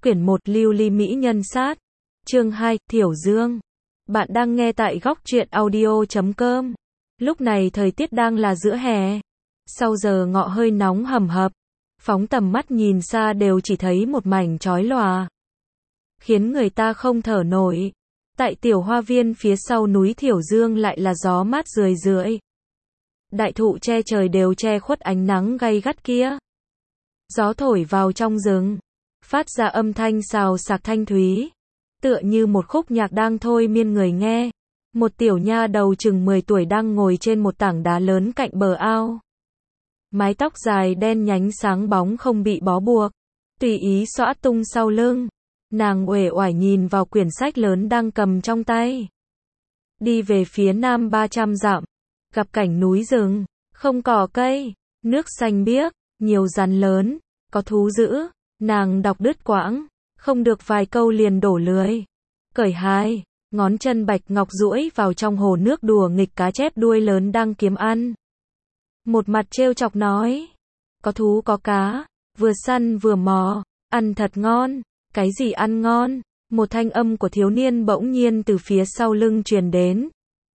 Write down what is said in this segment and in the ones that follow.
Quyển 1 Lưu ly mỹ nhân sát. Chương 2, Thiểu Dương. Bạn đang nghe tại góc truyện audio.com. Lúc này thời tiết đang là giữa hè. Sau giờ ngọ hơi nóng hầm hập. Phóng tầm mắt nhìn xa đều chỉ thấy một mảnh chói lòa, khiến người ta không thở nổi. Tại tiểu hoa viên phía sau núi Thiểu Dương lại là gió mát rười rượi. Đại thụ che trời đều che khuất ánh nắng gay gắt kia. Gió thổi vào trong rừng, phát ra âm thanh xào xạc thanh thúy, tựa như một khúc nhạc đang thôi miên người nghe. Một tiểu nha đầu chừng 10 tuổi đang ngồi trên một tảng đá lớn cạnh bờ ao. Mái tóc dài đen nhánh sáng bóng không bị bó buộc, tùy ý xõa tung sau lưng. Nàng uể oải nhìn vào quyển sách lớn đang cầm trong tay. Đi về phía nam 300 dặm, gặp cảnh núi rừng, không cỏ cây, nước xanh biếc, nhiều rắn lớn, có thú dữ. Nàng đọc đứt quãng, không được vài câu liền đổ lưới. Cởi hai ngón chân bạch ngọc duỗi vào trong hồ nước đùa nghịch cá chép đuôi lớn đang kiếm ăn. Một mặt trêu chọc nói, có thú có cá, vừa săn vừa mò, ăn thật ngon. Cái gì ăn ngon? Một thanh âm của thiếu niên bỗng nhiên từ phía sau lưng truyền đến,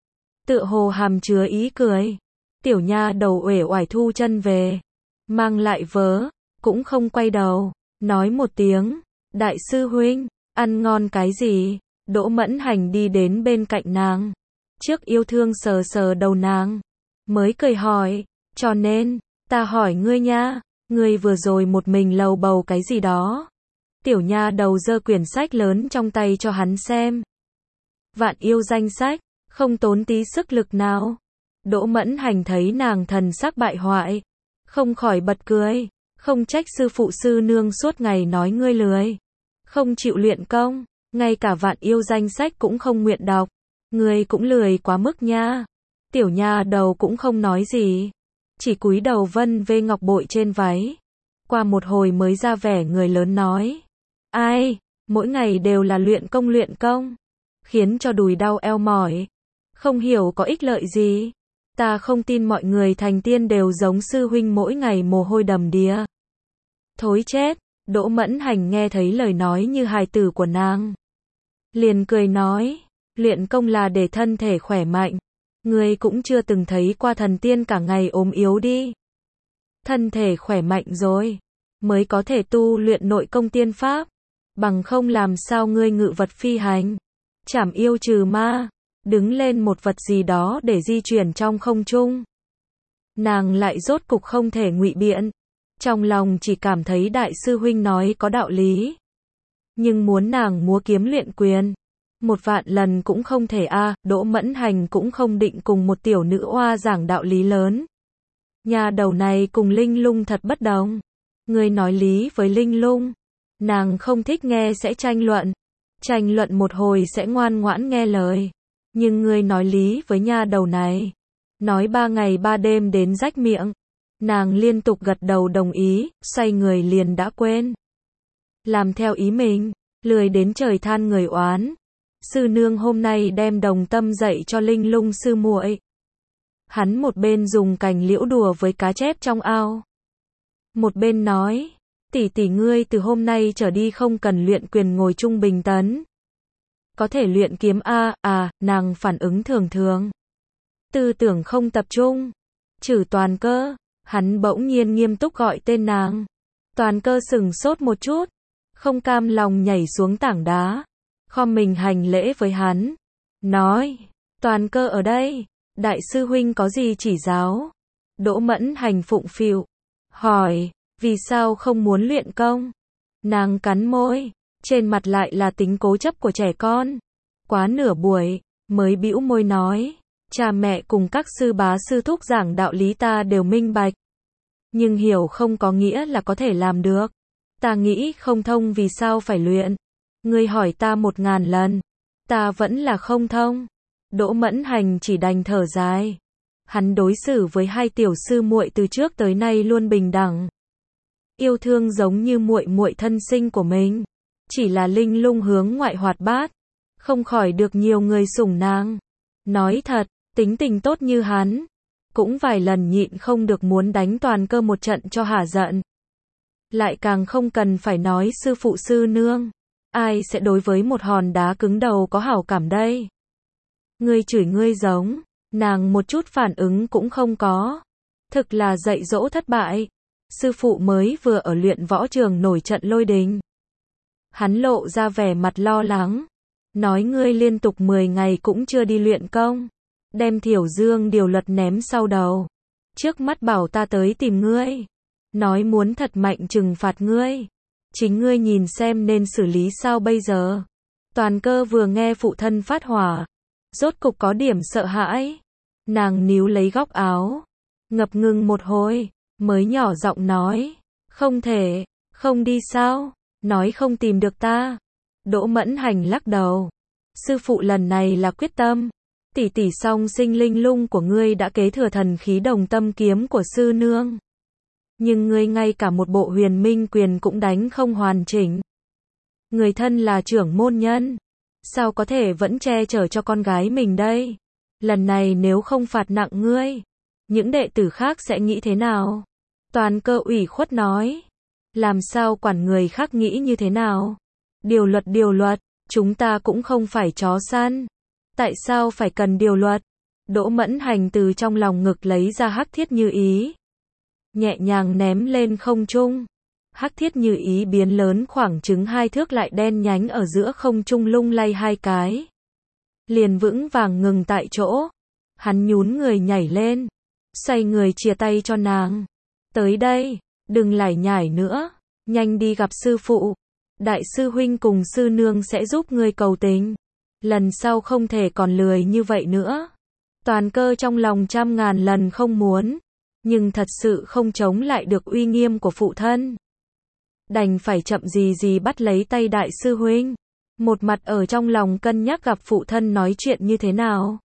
tựa hồ hàm chứa ý cười. Tiểu nha đầu uể oải thu chân về, mang lại vớ, cũng không quay đầu, nói một tiếng, đại sư huynh, ăn ngon cái gì? Đỗ Mẫn Hành đi đến bên cạnh nàng, trước yêu thương sờ sờ đầu nàng, mới cười hỏi, cho nên, ta hỏi ngươi nha, ngươi vừa rồi một mình lầu bầu cái gì đó? Tiểu nha đầu giơ quyển sách lớn trong tay cho hắn xem. Vạn yêu danh sách, không tốn tí sức lực nào. Đỗ Mẫn Hành thấy nàng thần sắc bại hoại, không khỏi bật cười, không trách sư phụ sư nương suốt ngày nói ngươi lười, không chịu luyện công, ngay cả vạn yêu danh sách cũng không nguyện đọc, ngươi cũng lười quá mức nha. Tiểu nha đầu cũng không nói gì, chỉ cúi đầu vân vê ngọc bội trên váy. Qua một hồi mới ra vẻ người lớn nói, ai, mỗi ngày đều là luyện công, khiến cho đùi đau eo mỏi, không hiểu có ích lợi gì. Ta không tin mọi người thành tiên đều giống sư huynh mỗi ngày mồ hôi đầm đìa. Thối chết. Đỗ Mẫn Hành nghe thấy lời nói như hài tử của nàng, liền cười nói, luyện công là để thân thể khỏe mạnh. Ngươi cũng chưa từng thấy qua thần tiên cả ngày ốm yếu đi. Thân thể khỏe mạnh rồi, mới có thể tu luyện nội công tiên pháp. Bằng không làm sao ngươi ngự vật phi hành, trảm yêu trừ ma, đứng lên một vật gì đó để di chuyển trong không trung. Nàng lại rốt cục không thể ngụy biện, trong lòng chỉ cảm thấy đại sư huynh nói có đạo lý. Nhưng muốn nàng múa kiếm luyện quyền, 1.000.000 lần cũng không thể a. Đỗ Mẫn Hành cũng không định cùng một tiểu nữ oa giảng đạo lý lớn. Nhà đầu này cùng Linh Lung thật bất đồng. Ngươi nói lý với Linh Lung, nàng không thích nghe sẽ tranh luận một hồi sẽ ngoan ngoãn nghe lời. Nhưng ngươi nói lý với nha đầu này, nói 3 ngày 3 đêm đến rách miệng. Nàng liên tục gật đầu đồng ý, xoay người liền đã quên, làm theo ý mình, lười đến trời than người oán. Sư nương hôm nay đem đồng tâm dạy cho Linh Lung sư muội. Hắn một bên dùng cành liễu đùa với cá chép trong ao, một bên nói, tỷ tỷ ngươi từ hôm nay trở đi không cần luyện quyền ngồi trung bình tấn, có thể luyện kiếm a. Nàng phản ứng thường thường, tư tưởng không tập trung. Trừ Toàn Cơ. Hắn bỗng nhiên nghiêm túc gọi tên nàng. Toàn Cơ sừng sốt một chút, không cam lòng nhảy xuống tảng đá, khom mình hành lễ với hắn, nói, Toàn Cơ ở đây, đại sư huynh có gì chỉ giáo? Đỗ Mẫn Hành phụng phịu, hỏi, vì sao không muốn luyện công? Nàng cắn môi, trên mặt lại là tính cố chấp của trẻ con. Quá nửa buổi, mới bĩu môi nói, cha mẹ cùng các sư bá sư thúc giảng đạo lý ta đều minh bạch. Nhưng hiểu không có nghĩa là có thể làm được. Ta nghĩ không thông vì sao phải luyện. Ngươi hỏi ta 1.000 lần, ta vẫn là không thông. Đỗ Mẫn Hành chỉ đành thở dài. Hắn đối xử với hai tiểu sư muội từ trước tới nay luôn bình đẳng, yêu thương giống như muội muội thân sinh của mình. Chỉ là Linh Lung hướng ngoại hoạt bát, không khỏi được nhiều người sủng nàng. Nói thật, tính tình tốt như hắn, cũng vài lần nhịn không được muốn đánh Toàn Cơ một trận cho hả giận. Lại càng không cần phải nói sư phụ sư nương. Ai sẽ đối với một hòn đá cứng đầu có hảo cảm đây? Ngươi chửi ngươi giống, nàng một chút phản ứng cũng không có. Thực là dạy dỗ thất bại. Sư phụ mới vừa ở luyện võ trường nổi trận lôi đình. Hắn lộ ra vẻ mặt lo lắng. Nói ngươi liên tục 10 ngày cũng chưa đi luyện công. Đem Thiểu Dương điều luật ném sau đầu. Trước mắt bảo ta tới tìm ngươi. Nói muốn thật mạnh trừng phạt ngươi. Chính ngươi nhìn xem nên xử lý sao bây giờ. Toàn Cơ vừa nghe phụ thân phát hỏa. Rốt cục có điểm sợ hãi. Nàng níu lấy góc áo. Ngập ngừng một hồi. Mới nhỏ giọng nói. Không thể, không đi sao? Nói không tìm được ta. Đỗ Mẫn Hành lắc đầu. Sư phụ lần này là quyết tâm. Tỷ tỷ song sinh linh lung của ngươi đã kế thừa thần khí Đồng Tâm kiếm của sư nương. Nhưng ngươi ngay cả một bộ Huyền Minh quyền cũng đánh không hoàn chỉnh. Người thân là trưởng môn nhân. Sao có thể vẫn che chở cho con gái mình đây? Lần này nếu không phạt nặng ngươi, những đệ tử khác sẽ nghĩ thế nào? Toàn Cơ ủy khuất nói. Làm sao quản người khác nghĩ như thế nào? Điều luật, chúng ta cũng không phải chó săn. Tại sao phải cần điều luật? Đỗ Mẫn Hành từ trong lòng ngực lấy ra hắc thiết như ý. Nhẹ nhàng ném lên không trung. Hắc thiết như ý biến lớn khoảng chừng 2 thước lại đen nhánh ở giữa không trung lung lay 2 cái. Liền vững vàng ngừng tại chỗ. Hắn nhún người nhảy lên. Xoay người chia tay cho nàng. Tới đây, đừng lải nhải nữa. Nhanh đi gặp sư phụ. Đại sư huynh cùng sư nương sẽ giúp ngươi cầu tình. Lần sau không thể còn lười như vậy nữa. Toàn Cơ trong lòng trăm ngàn lần không muốn. Nhưng thật sự không chống lại được uy nghiêm của phụ thân. Đành phải chậm gì bắt lấy tay đại sư huynh. Một mặt ở trong lòng cân nhắc gặp phụ thân nói chuyện như thế nào.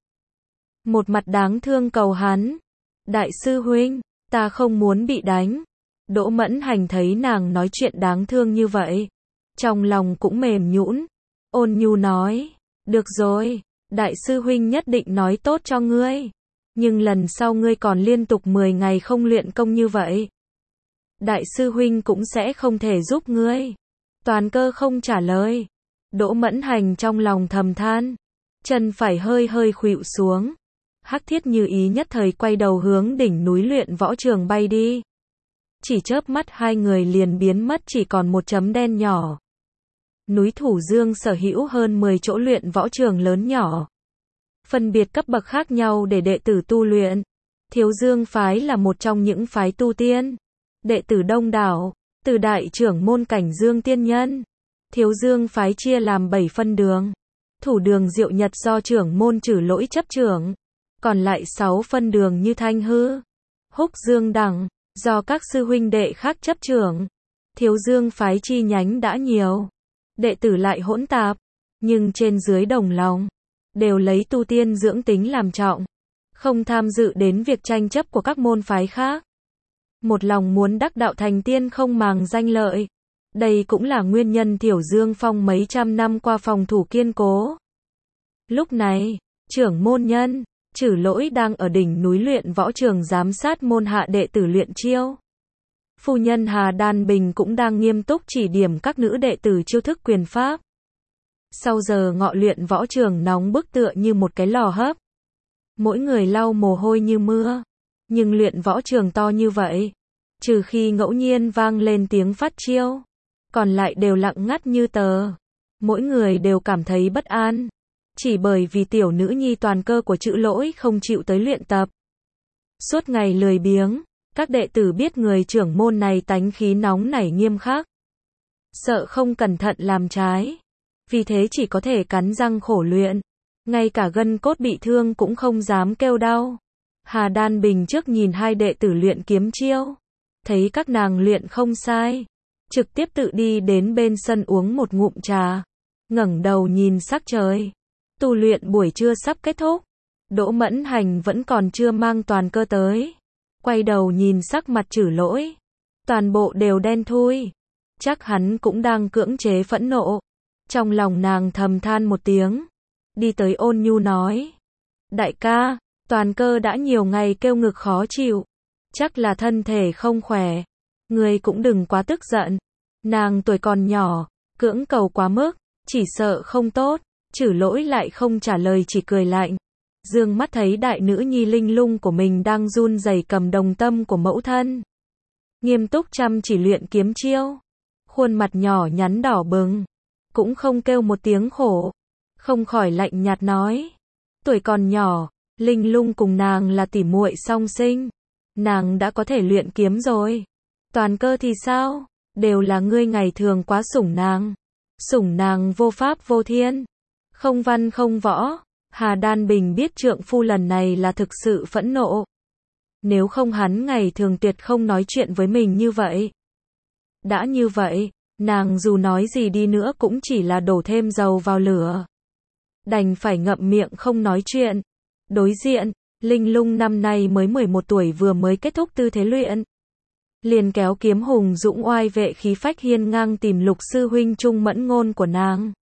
Một mặt đáng thương cầu hắn. Đại sư huynh, ta không muốn bị đánh. Đỗ Mẫn Hành thấy nàng nói chuyện đáng thương như vậy. Trong lòng cũng mềm nhũn. Ôn nhu nói. Được rồi, đại sư huynh nhất định nói tốt cho ngươi. Nhưng lần sau ngươi còn liên tục 10 ngày không luyện công như vậy. Đại sư huynh cũng sẽ không thể giúp ngươi. Toàn Cơ không trả lời. Đỗ Mẫn Hành trong lòng thầm than. Chân phải hơi khuỵu xuống. Hắc thiết như ý nhất thời quay đầu hướng đỉnh núi luyện võ trường bay đi. Chỉ chớp mắt hai người liền biến mất chỉ còn một chấm đen nhỏ. Núi Thủ Dương sở hữu hơn 10 chỗ luyện võ trường lớn nhỏ. Phân biệt cấp bậc khác nhau để đệ tử tu luyện. Thiếu Dương phái là một trong những phái tu tiên. Đệ tử đông đảo, từ đại trưởng môn Cảnh Dương tiên nhân. Thiếu Dương phái chia làm 7 phân đường. Thủ đường Diệu Nhật do trưởng môn Trử Lỗi chấp trưởng. Còn lại 6 phân đường như Thanh Hư, Húc Dương Đẳng, do các sư huynh đệ khác chấp trưởng. Thiếu Dương phái chi nhánh đã nhiều. Đệ tử lại hỗn tạp. Nhưng trên dưới đồng lòng. Đều lấy tu tiên dưỡng tính làm trọng. Không tham dự đến việc tranh chấp của các môn phái khác. Một lòng muốn đắc đạo thành tiên không màng danh lợi. Đây cũng là nguyên nhân Thiểu Dương Phong mấy trăm năm qua phòng thủ kiên cố. Lúc này, trưởng môn nhân Trử Lỗi đang ở đỉnh núi luyện võ trường giám sát môn hạ đệ tử luyện chiêu. Phu nhân Hà Đan Bình cũng đang nghiêm túc chỉ điểm các nữ đệ tử chiêu thức quyền pháp. Sau giờ ngọ luyện võ trường nóng bức tựa như một cái lò hấp. Mỗi người lau mồ hôi như mưa. Nhưng luyện võ trường to như vậy, trừ khi ngẫu nhiên vang lên tiếng phát chiêu, còn lại đều lặng ngắt như tờ. Mỗi người đều cảm thấy bất an. Chỉ bởi vì tiểu nữ nhi Toàn Cơ của Trử Lỗi không chịu tới luyện tập. Suốt ngày lười biếng, các đệ tử biết người trưởng môn này tánh khí nóng nảy nghiêm khắc. Sợ không cẩn thận làm trái. Vì thế chỉ có thể cắn răng khổ luyện. Ngay cả gân cốt bị thương cũng không dám kêu đau. Hà Đan Bình trước nhìn hai đệ tử luyện kiếm chiêu. Thấy các nàng luyện không sai. Trực tiếp tự đi đến bên sân uống một ngụm trà. Ngẩng đầu nhìn sắc trời. Tu luyện buổi trưa sắp kết thúc. Đỗ Mẫn Hành vẫn còn chưa mang Toàn Cơ tới. Quay đầu nhìn sắc mặt Trử Lỗi. Toàn bộ đều đen thui. Chắc hắn cũng đang cưỡng chế phẫn nộ. Trong lòng nàng thầm than một tiếng. Đi tới ôn nhu nói. Đại ca, Toàn Cơ đã nhiều ngày kêu ngực khó chịu. Chắc là thân thể không khỏe. ngươi cũng đừng quá tức giận. Nàng tuổi còn nhỏ, cưỡng cầu quá mức, chỉ sợ không tốt. Trử Lỗi lại không trả lời chỉ cười lạnh. Dương mắt thấy đại nữ nhi Linh Lung của mình đang run rẩy cầm đồng tâm của mẫu thân. Nghiêm túc chăm chỉ luyện kiếm chiêu. Khuôn mặt nhỏ nhắn đỏ bừng. Cũng không kêu một tiếng khổ. Không khỏi lạnh nhạt nói. Tuổi còn nhỏ, Linh Lung cùng nàng là tỉ muội song sinh. Nàng đã có thể luyện kiếm rồi. Toàn Cơ thì sao? Đều là ngươi ngày thường quá sủng nàng. Sủng nàng vô pháp vô thiên. Không văn không võ. Hà Đan Bình biết trượng phu lần này là thực sự phẫn nộ. Nếu không hắn ngày thường tuyệt không nói chuyện với mình như vậy. Đã như vậy, nàng dù nói gì đi nữa cũng chỉ là đổ thêm dầu vào lửa. Đành phải ngậm miệng không nói chuyện. Đối diện, Linh Lung năm nay mới 11 tuổi vừa mới kết thúc tư thế luyện. Liền kéo kiếm hùng dũng oai vệ khí phách hiên ngang tìm Lục sư huynh Trung Mẫn Ngôn của nàng.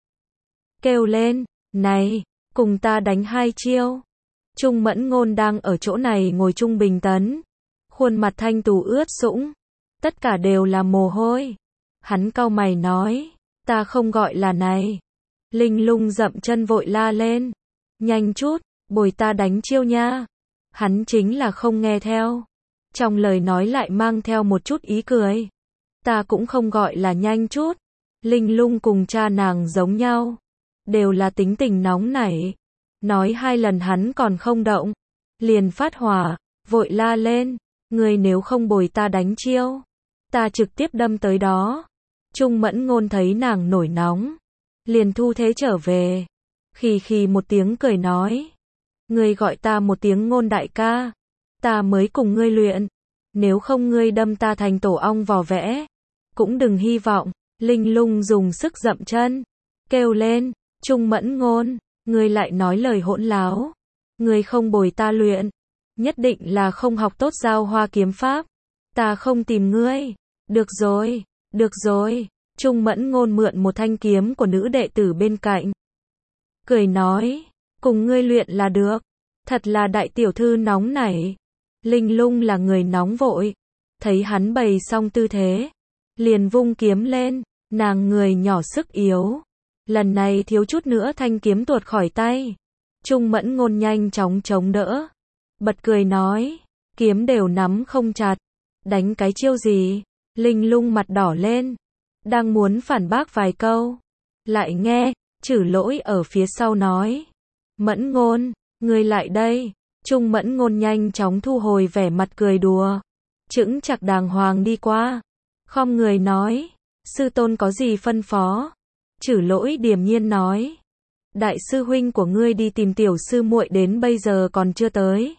Kêu lên, này, cùng ta đánh 2 chiêu. Trung Mẫn Ngôn đang ở chỗ này ngồi trung bình tấn. Khuôn mặt thanh tú ướt sũng. Tất cả đều là mồ hôi. Hắn cau mày nói, ta không gọi là này. Linh Lung dậm chân vội la lên. Nhanh chút, bồi ta đánh chiêu nha. Hắn chính là không nghe theo. Trong lời nói lại mang theo một chút ý cười. Ta cũng không gọi là nhanh chút. Linh Lung cùng cha nàng giống nhau. Đều là tính tình nóng nảy. Nói 2 lần hắn còn không động. Liền phát hỏa, vội la lên. Ngươi nếu không bồi ta đánh chiêu. Ta trực tiếp đâm tới đó. Trung Mẫn Ngôn thấy nàng nổi nóng. Liền thu thế trở về. Khì khì một tiếng cười nói. Ngươi gọi ta một tiếng Ngôn đại ca. Ta mới cùng ngươi luyện. Nếu không ngươi đâm ta thành tổ ong vò vẽ. Cũng đừng hy vọng. Linh Lung dùng sức dậm chân. Kêu lên. Trung Mẫn Ngôn. Ngươi lại nói lời hỗn láo. Ngươi không bồi ta luyện. Nhất định là không học tốt Giao Hoa kiếm pháp. Ta không tìm ngươi. Được rồi. Được rồi. Trung Mẫn Ngôn mượn một thanh kiếm của nữ đệ tử bên cạnh. Cười nói. Cùng ngươi luyện là được. Thật là đại tiểu thư nóng nảy. Linh Lung là người nóng vội. Thấy hắn bày xong tư thế. Liền vung kiếm lên. Nàng người nhỏ sức yếu. Lần này thiếu chút nữa thanh kiếm tuột khỏi tay. Trung Mẫn Ngôn nhanh chóng chống đỡ. Bật cười nói. Kiếm đều nắm không chặt. Đánh cái chiêu gì? Linh Lung mặt đỏ lên. Đang muốn phản bác vài câu. Lại nghe. Trử Lỗi ở phía sau nói. Mẫn Ngôn. Ngươi lại đây. Trung Mẫn Ngôn nhanh chóng thu hồi vẻ mặt cười đùa. Chững chạc đàng hoàng đi qua. Khom người nói. Sư tôn có gì phân phó? Trử Lỗi điềm nhiên nói. Đại sư huynh của ngươi đi tìm tiểu sư muội đến bây giờ còn chưa tới.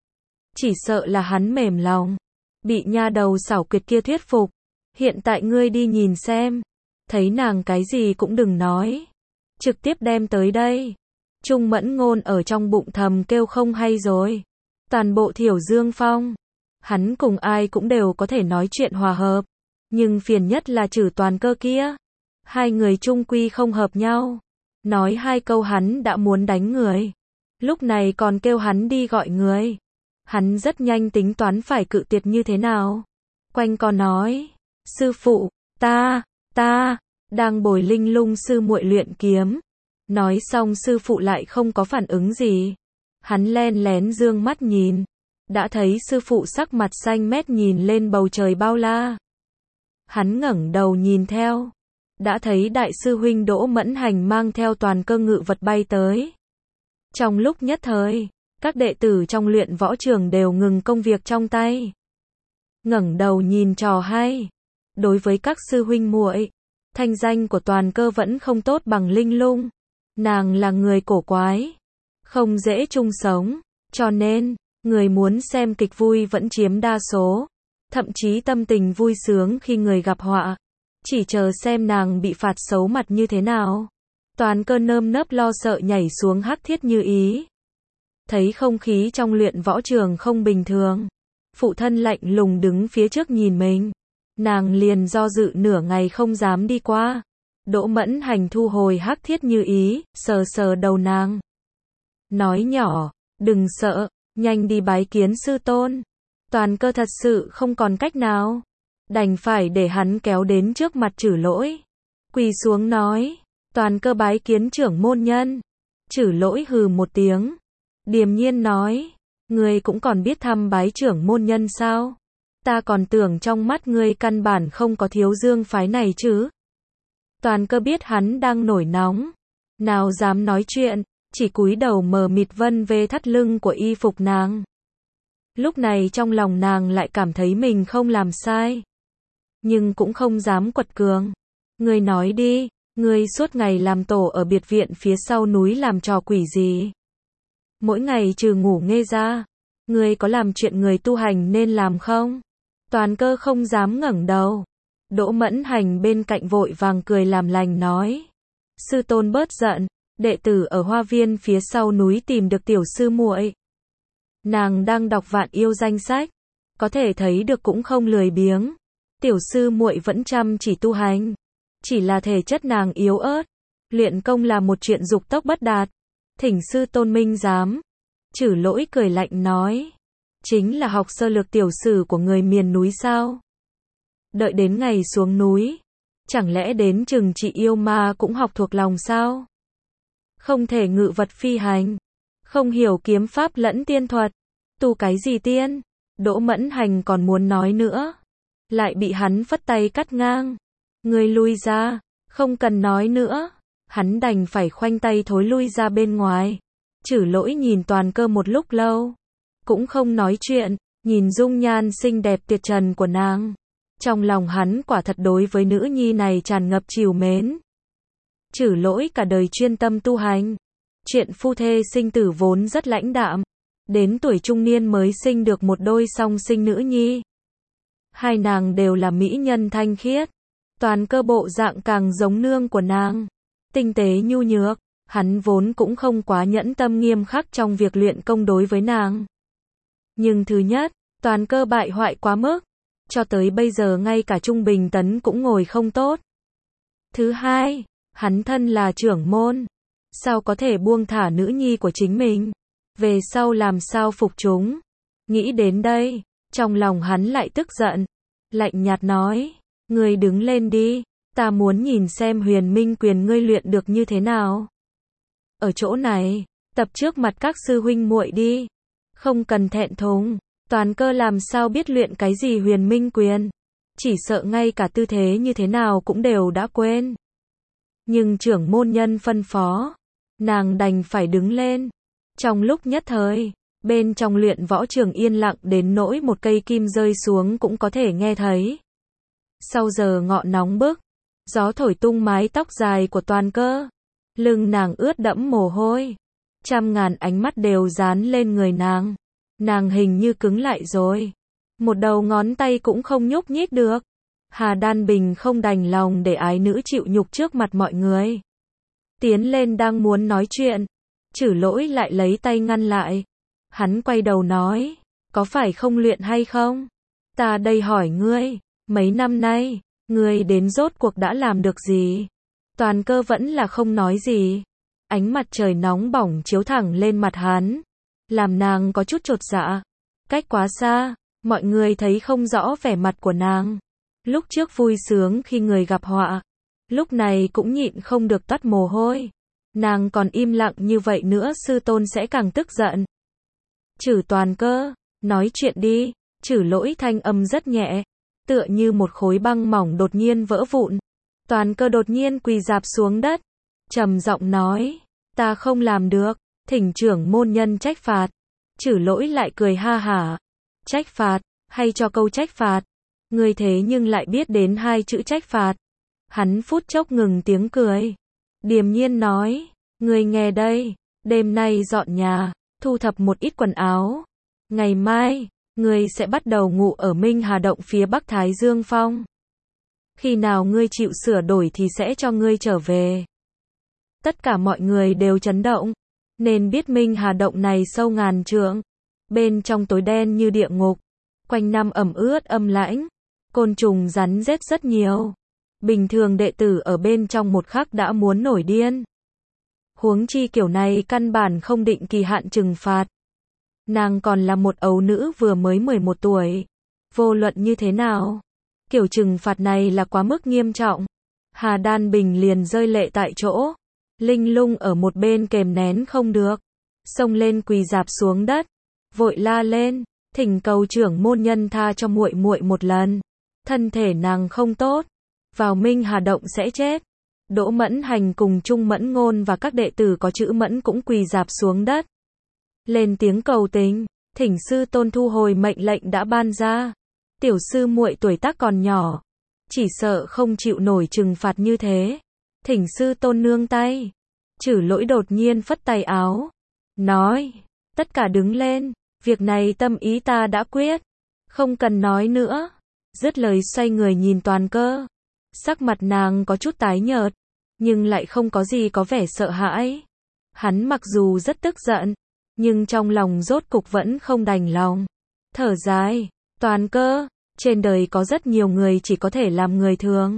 Chỉ sợ là hắn mềm lòng. Bị nha đầu xảo quyệt kia thuyết phục. Hiện tại ngươi đi nhìn xem. Thấy nàng cái gì cũng đừng nói. Trực tiếp đem tới đây. Trung Mẫn Ngôn ở trong bụng thầm kêu không hay rồi. Toàn bộ Thiểu Dương Phong. Hắn cùng ai cũng đều có thể nói chuyện hòa hợp. Nhưng phiền nhất là Trử Toàn Cơ kia. 2 người chung quy không hợp nhau. Nói 2 câu hắn đã muốn đánh người. Lúc này còn kêu hắn đi gọi người. Hắn rất nhanh tính toán phải cự tuyệt như thế nào. Quanh co nói. Sư phụ, ta, đang bồi Linh Lung sư muội luyện kiếm. Nói xong sư phụ lại không có phản ứng gì. Hắn len lén dương mắt nhìn. Đã thấy sư phụ sắc mặt xanh mét nhìn lên bầu trời bao la. Hắn ngẩng đầu nhìn theo. Đã thấy đại sư huynh Đỗ Mẫn Hành mang theo Toàn Cơ ngự vật bay tới. Trong lúc nhất thời, các đệ tử trong luyện võ trường đều ngừng công việc trong tay. Ngẩng đầu nhìn trò hay. Đối với các sư huynh muội, thanh danh của Toàn Cơ vẫn không tốt bằng Linh Lung. Nàng là người cổ quái, không dễ chung sống, cho nên, người muốn xem kịch vui vẫn chiếm đa số. Thậm chí tâm tình vui sướng khi người gặp họa. Chỉ chờ xem nàng bị phạt xấu mặt như thế nào. Toàn Cơ nơm nớp lo sợ nhảy xuống Hắc Thiết Như Ý. Thấy không khí trong luyện võ trường không bình thường. Phụ thân lạnh lùng đứng phía trước nhìn mình. Nàng liền do dự nửa ngày không dám đi qua. Đỗ Mẫn Hành thu hồi Hắc Thiết Như Ý, sờ sờ đầu nàng. Nói nhỏ, đừng sợ, nhanh đi bái kiến sư tôn. Toàn Cơ thật sự không còn cách nào. đành phải để hắn kéo đến trước mặt Trử Lỗi. Quỳ xuống nói, Toàn Cơ bái kiến trưởng môn nhân. Trử Lỗi hừ một tiếng, điềm nhiên nói, ngươi cũng còn biết thăm bái trưởng môn nhân sao? Ta còn tưởng trong mắt ngươi căn bản không có Thiếu Dương phái này chứ. Toàn Cơ biết hắn đang nổi nóng, nào dám nói chuyện, chỉ cúi đầu mờ mịt vân về thắt lưng của y phục nàng. Lúc này trong lòng nàng lại cảm thấy mình không làm sai, nhưng cũng không dám quật cường. Ngươi nói đi, ngươi suốt ngày làm tổ ở biệt viện phía sau núi làm trò quỷ gì? Mỗi ngày trừ ngủ nghê ra, ngươi có làm chuyện người tu hành nên làm không? Toàn Cơ không dám ngẩng đầu. Đỗ Mẫn Hành bên cạnh vội vàng cười làm lành nói, sư tôn bớt giận, đệ tử ở hoa viên phía sau núi tìm được tiểu sư muội. Nàng đang đọc Vạn Yêu danh sách, có thể thấy được cũng không lười biếng. Tiểu sư muội vẫn chăm chỉ tu hành, chỉ là thể chất nàng yếu ớt, luyện công là một chuyện dục tốc bất đạt. Thỉnh sư tôn minh giám. Trử Lỗi cười lạnh nói, chính là học sơ lược tiểu sử của người miền núi sao? Đợi đến ngày xuống núi, chẳng lẽ đến chừng trị yêu ma cũng học thuộc lòng sao? Không thể ngự vật phi hành, không hiểu kiếm pháp lẫn tiên thuật, tu cái gì tiên? Đỗ Mẫn Hành còn muốn nói nữa, lại bị hắn phất tay cắt ngang. Ngươi lui ra, không cần nói nữa. Hắn đành phải khoanh tay thối lui ra bên ngoài. Trử Lỗi nhìn Toàn Cơ một lúc lâu, cũng không nói chuyện, nhìn dung nhan xinh đẹp tuyệt trần của nàng. Trong lòng hắn quả thật đối với nữ nhi này tràn ngập trìu mến. Trử Lỗi cả đời chuyên tâm tu hành, chuyện phu thê sinh tử vốn rất lãnh đạm, đến tuổi trung niên mới sinh được một đôi song sinh nữ nhi. Hai nàng đều là mỹ nhân thanh khiết, Toàn Cơ bộ dạng càng giống nương của nàng, tinh tế nhu nhược. Hắn vốn cũng không quá nhẫn tâm nghiêm khắc trong việc luyện công đối với nàng. Nhưng thứ nhất, Toàn Cơ bại hoại quá mức, cho tới bây giờ ngay cả trung bình tấn cũng ngồi không tốt. Thứ hai, hắn thân là trưởng môn, sao có thể buông thả nữ nhi của chính mình, về sau làm sao phục chúng. Nghĩ đến đây, trong lòng hắn lại tức giận, lạnh nhạt nói, ngươi đứng lên đi, ta muốn nhìn xem Huyền Minh quyền ngươi luyện được như thế nào. Ở chỗ này, tập trước mặt các sư huynh muội đi, không cần thẹn thùng. Toàn Cơ làm sao biết luyện cái gì Huyền Minh quyền, chỉ sợ ngay cả tư thế như thế nào cũng đều đã quên. Nhưng trưởng môn nhân phân phó, nàng đành phải đứng lên. Trong lúc nhất thời, bên trong luyện võ trường yên lặng đến nỗi một cây kim rơi xuống cũng có thể nghe thấy. Sau giờ ngọ nóng bức, gió thổi tung mái tóc dài của Toàn Cơ, lưng nàng ướt đẫm mồ hôi, trăm ngàn ánh mắt đều dán lên người nàng. Nàng hình như cứng lại rồi, một đầu ngón tay cũng không nhúc nhích được. Hà Đan Bình không đành lòng để ái nữ chịu nhục trước mặt mọi người, tiến lên đang muốn nói chuyện, Trử Lỗi lại lấy tay ngăn lại. Hắn quay đầu nói, có phải không luyện hay không? Ta đây hỏi ngươi, mấy năm nay, ngươi đến rốt cuộc đã làm được gì? Toàn Cơ vẫn là không nói gì. Ánh mặt trời nóng bỏng chiếu thẳng lên mặt hắn, làm nàng có chút chột dạ. Cách quá xa, mọi người thấy không rõ vẻ mặt của nàng. Lúc trước vui sướng khi người gặp họa, lúc này cũng nhịn không được toát mồ hôi. Nàng còn im lặng như vậy nữa sư tôn sẽ càng tức giận. Trử Toàn Cơ, nói chuyện đi. Trử Lỗi thanh âm rất nhẹ, tựa như một khối băng mỏng đột nhiên vỡ vụn. Toàn Cơ đột nhiên quỳ rạp xuống đất, trầm giọng nói, ta không làm được, thỉnh trưởng môn nhân trách phạt. Trử Lỗi lại cười ha hả, trách phạt, hay cho câu trách phạt, ngươi thế nhưng lại biết đến hai chữ trách phạt. Hắn phút chốc ngừng tiếng cười, điềm nhiên nói, ngươi nghe đây, đêm nay dọn nhà, thu thập một ít quần áo, ngày mai, ngươi sẽ bắt đầu ngủ ở Minh Hà Động phía bắc Thái Dương Phong. Khi nào ngươi chịu sửa đổi thì sẽ cho ngươi trở về. Tất cả mọi người đều chấn động, nên biết Minh Hà Động này sâu ngàn trượng, bên trong tối đen như địa ngục, quanh năm ẩm ướt âm lãnh, côn trùng rắn rết rất nhiều. Bình thường đệ tử ở bên trong một khắc đã muốn nổi điên. Huống chi kiểu này căn bản không định kỳ hạn trừng phạt. Nàng còn là một ấu nữ vừa mới 11 tuổi. Vô luận như thế nào, Kiểu trừng phạt này là quá mức nghiêm trọng. Hà Đan Bình liền rơi lệ tại chỗ. Linh Lung ở một bên kềm nén không được, xông lên quỳ rạp xuống đất, vội la lên, thỉnh cầu trưởng môn nhân tha cho muội muội một lần. Thân thể nàng không tốt, vào Minh Hà động sẽ chết. Đỗ Mẫn Hành cùng Trung Mẫn Ngôn và các đệ tử có chữ Mẫn cũng quỳ rạp xuống đất, lên tiếng cầu tình, thỉnh sư tôn thu hồi mệnh lệnh đã ban ra. Tiểu sư muội tuổi tác còn nhỏ, chỉ sợ không chịu nổi trừng phạt như thế. Thỉnh sư tôn nương tay. Chử Lỗi đột nhiên phất tay áo, nói, tất cả đứng lên, việc này tâm ý ta đã quyết, không cần nói nữa. Dứt lời xoay người nhìn Toàn Cơ. Sắc mặt nàng có chút tái nhợt, nhưng lại không có gì có vẻ sợ hãi. Hắn mặc dù rất tức giận, nhưng trong lòng rốt cục vẫn không đành lòng. Thở dài, Toàn Cơ, trên đời có rất nhiều người chỉ có thể làm người thường.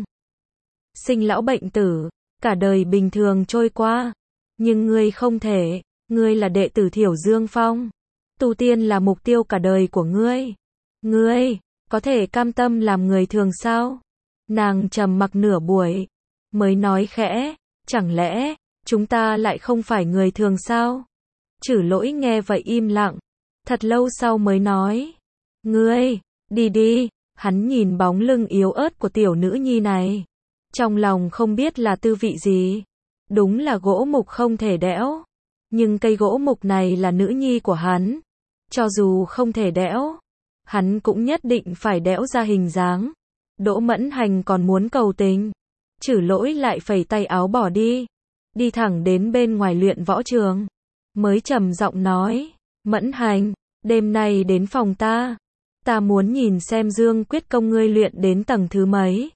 Sinh lão bệnh tử, cả đời bình thường trôi qua. Nhưng ngươi không thể, ngươi là đệ tử Thiểu Dương Phong. Tu tiên là mục tiêu cả đời của ngươi. Ngươi, có thể cam tâm làm người thường sao? Nàng trầm mặc nửa buổi, mới nói khẽ, chẳng lẽ, chúng ta lại không phải người thường sao? Chử Lỗi nghe vậy im lặng, thật lâu sau mới nói, ngươi, đi đi. Hắn nhìn bóng lưng yếu ớt của tiểu nữ nhi này, trong lòng không biết là tư vị gì. Đúng là gỗ mục không thể đẽo, nhưng cây gỗ mục này là nữ nhi của hắn. Cho dù không thể đẽo, hắn cũng nhất định phải đẽo ra hình dáng. Đỗ Mẫn Hành còn muốn cầu tình, Chử Lỗi lại phẩy tay áo bỏ đi, đi thẳng đến bên ngoài luyện võ trường, mới trầm giọng nói, Mẫn Hành, đêm nay đến phòng ta muốn nhìn xem Dương Quyết Công ngươi luyện đến tầng thứ mấy.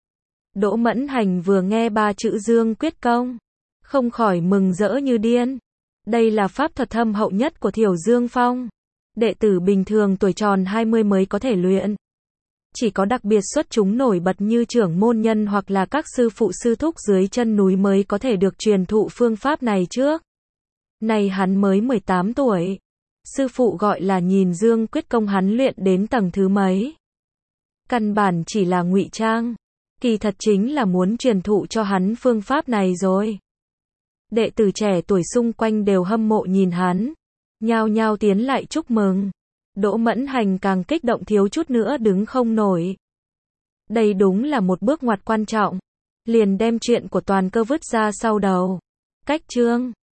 Đỗ Mẫn Hành vừa nghe 3 chữ Dương Quyết Công, không khỏi mừng rỡ như điên. Đây là pháp thuật thâm hậu nhất của Thiểu Dương Phong. Đệ tử bình thường tuổi tròn 20 mới có thể luyện. Chỉ có đặc biệt xuất chúng nổi bật như trưởng môn nhân hoặc là các sư phụ sư thúc dưới chân núi mới có thể được truyền thụ phương pháp này trước. Này hắn mới 18 tuổi. Sư phụ gọi là nhìn Dương Quyết Công hắn luyện đến tầng thứ mấy. Căn bản chỉ là ngụy trang. Kỳ thật chính là muốn truyền thụ cho hắn phương pháp này rồi. Đệ tử trẻ tuổi xung quanh đều hâm mộ nhìn hắn, nhao nhao tiến lại chúc mừng. Đỗ Mẫn Hành càng kích động thiếu chút nữa đứng không nổi. Đây đúng là một bước ngoặt quan trọng, liền đem chuyện của Toàn Cơ vứt ra sau đầu. Cách chương